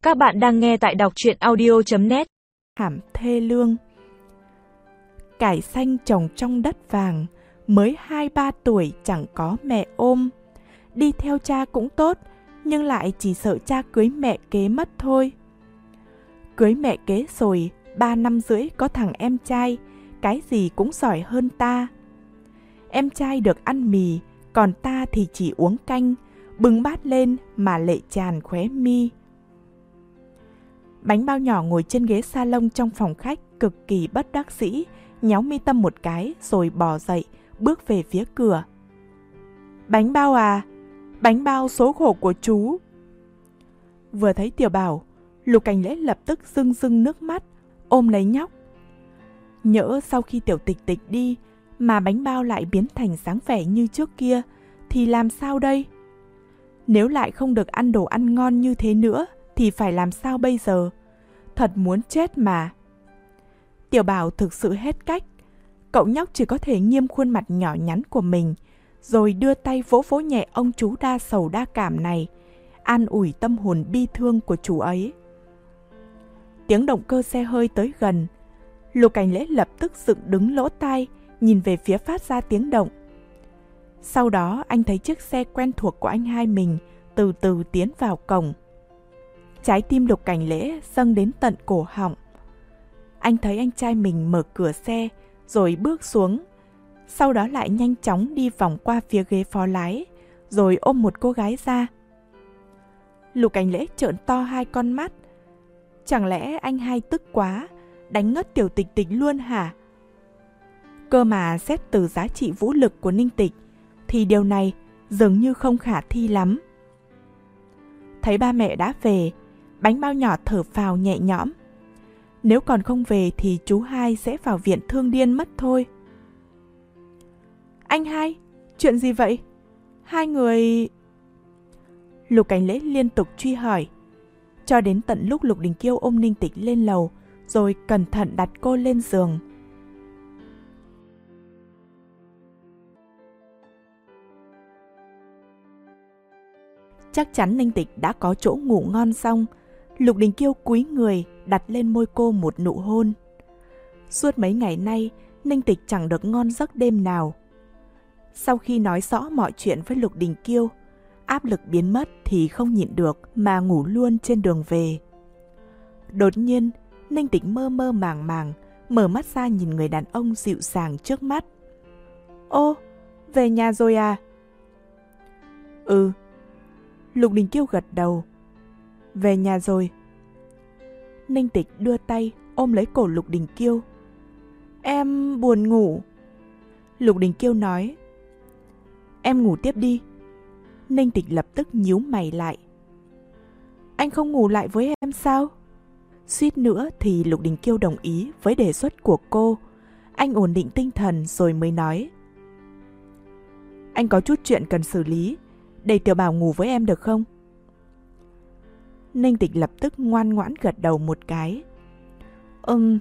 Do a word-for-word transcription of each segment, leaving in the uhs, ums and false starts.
Các bạn đang nghe tại đọc truyện audio chấm net. Thảm thê lương. Cải xanh trồng trong đất vàng, mới hai ba tuổi chẳng có mẹ ôm. Đi theo cha cũng tốt, nhưng lại chỉ sợ cha cưới mẹ kế mất thôi. Cưới mẹ kế rồi, ba năm rưỡi có thằng em trai, cái gì cũng giỏi hơn ta. Em trai được ăn mì, còn ta thì chỉ uống canh, bưng bát lên mà lệ tràn khóe mi. Bánh bao nhỏ ngồi trên ghế salon trong phòng khách cực kỳ bất đắc dĩ, nhéo mi tâm một cái rồi bò dậy, bước về phía cửa. Bánh bao à, bánh bao số khổ của chú. Vừa thấy Tiểu Bảo, Lục Cảnh Lễ lập tức rưng rưng nước mắt, ôm lấy nhóc. Nhỡ sau khi Tiểu Tịch Tịch đi mà bánh bao lại biến thành dáng vẻ như trước kia, thì làm sao đây? Nếu lại không được ăn đồ ăn ngon như thế nữa, thì phải làm sao bây giờ? Thật muốn chết mà. Tiểu Bảo thực sự hết cách. Cậu nhóc chỉ có thể nghiêm khuôn mặt nhỏ nhắn của mình, rồi đưa tay vỗ vỗ nhẹ ông chú đa sầu đa cảm này, an ủi tâm hồn bi thương của chú ấy. Tiếng động cơ xe hơi tới gần. Lục Cảnh Lễ lập tức dựng đứng lỗ tai, nhìn về phía phát ra tiếng động. Sau đó anh thấy chiếc xe quen thuộc của anh hai mình từ từ tiến vào cổng. Trái tim Lục Cảnh Lễ dâng đến tận cổ họng. Anh thấy anh trai mình mở cửa xe rồi bước xuống, sau đó lại nhanh chóng đi vòng qua phía ghế phó lái, rồi ôm một cô gái ra. Lục Cảnh Lễ trợn to hai con mắt. Chẳng lẽ anh hai tức quá, đánh ngất Tiểu Tịch Tịch luôn hả? Cơ mà xét từ giá trị vũ lực của Ninh Tịch, thì điều này dường như không khả thi lắm. Thấy ba mẹ đã về, bánh bao nhỏ thở phào nhẹ nhõm. Nếu còn không về thì chú hai sẽ vào viện thương điên mất thôi. Anh hai, chuyện gì vậy? Hai người... Lục Cảnh Lễ liên tục truy hỏi, cho đến tận lúc Lục Đình Kiêu ôm Ninh Tịch lên lầu, rồi cẩn thận đặt cô lên giường. Chắc chắn Ninh Tịch đã có chỗ ngủ ngon xong, Lục Đình Kiêu cúi người đặt lên môi cô một nụ hôn. Suốt mấy ngày nay, Ninh Tịch chẳng được ngon giấc đêm nào. Sau khi nói rõ mọi chuyện với Lục Đình Kiêu, áp lực biến mất thì không nhịn được mà ngủ luôn trên đường về. Đột nhiên, Ninh Tịch mơ mơ màng màng, mở mắt ra nhìn người đàn ông dịu dàng trước mắt. Ô, về nhà rồi à? Ừ. Lục Đình Kiêu gật đầu. Về nhà rồi. Ninh Tịch đưa tay ôm lấy cổ Lục Đình Kiêu. Em buồn ngủ. Lục Đình Kiêu nói. Em ngủ tiếp đi. Ninh Tịch lập tức nhíu mày lại. Anh không ngủ lại với em sao? Suýt nữa thì Lục Đình Kiêu đồng ý với đề xuất của cô. Anh ổn định tinh thần rồi mới nói. Anh có chút chuyện cần xử lý, để Tiểu Bảo ngủ với em được không? Ninh Tịch lập tức ngoan ngoãn gật đầu một cái. Ừm.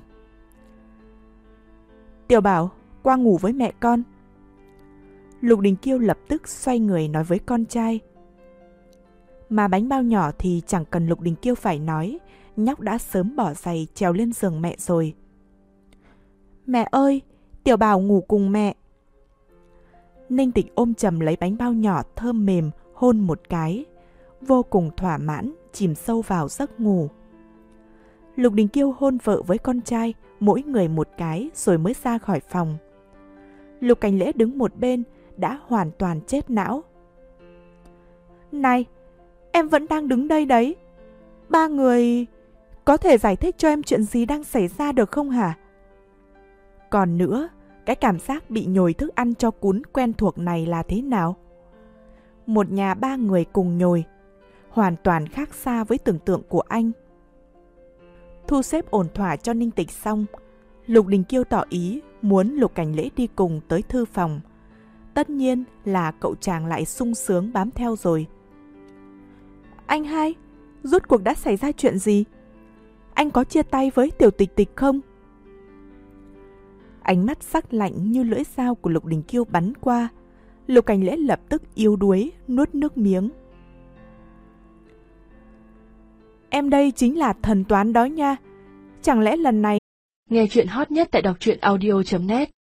Tiểu Bảo, qua ngủ với mẹ con. Lục Đình Kiêu lập tức xoay người nói với con trai. Mà bánh bao nhỏ thì chẳng cần Lục Đình Kiêu phải nói, nhóc đã sớm bỏ giày trèo lên giường mẹ rồi. Mẹ ơi, Tiểu Bảo ngủ cùng mẹ. Ninh Tịch ôm chầm lấy bánh bao nhỏ thơm mềm, hôn một cái, vô cùng thỏa mãn, chìm sâu vào giấc ngủ. Lục Đình Kiêu hôn vợ với con trai, mỗi người một cái rồi mới ra khỏi phòng. Lục Cảnh Lễ đứng một bên, đã hoàn toàn chết não. Này, em vẫn đang đứng đây đấy. Ba người... Có thể giải thích cho em chuyện gì đang xảy ra được không hả? Còn nữa, cái cảm giác bị nhồi thức ăn cho cún quen thuộc này là thế nào? Một nhà ba người cùng nhồi, hoàn toàn khác xa với tưởng tượng của anh. Thu xếp ổn thỏa cho Ninh Tịch xong, Lục Đình Kiêu tỏ ý muốn Lục Cảnh Lễ đi cùng tới thư phòng. Tất nhiên là cậu chàng lại sung sướng bám theo rồi. Anh hai, rốt cuộc đã xảy ra chuyện gì? Anh có chia tay với Tiểu Tịch Tịch không? Ánh mắt sắc lạnh như lưỡi dao của Lục Đình Kiêu bắn qua. Lục Cảnh Lễ lập tức yếu đuối nuốt nước miếng. em đây chính là thần toán đó nha. Chẳng lẽ lần này... Nghe chuyện hot nhất tại đọc truyện audio chấm net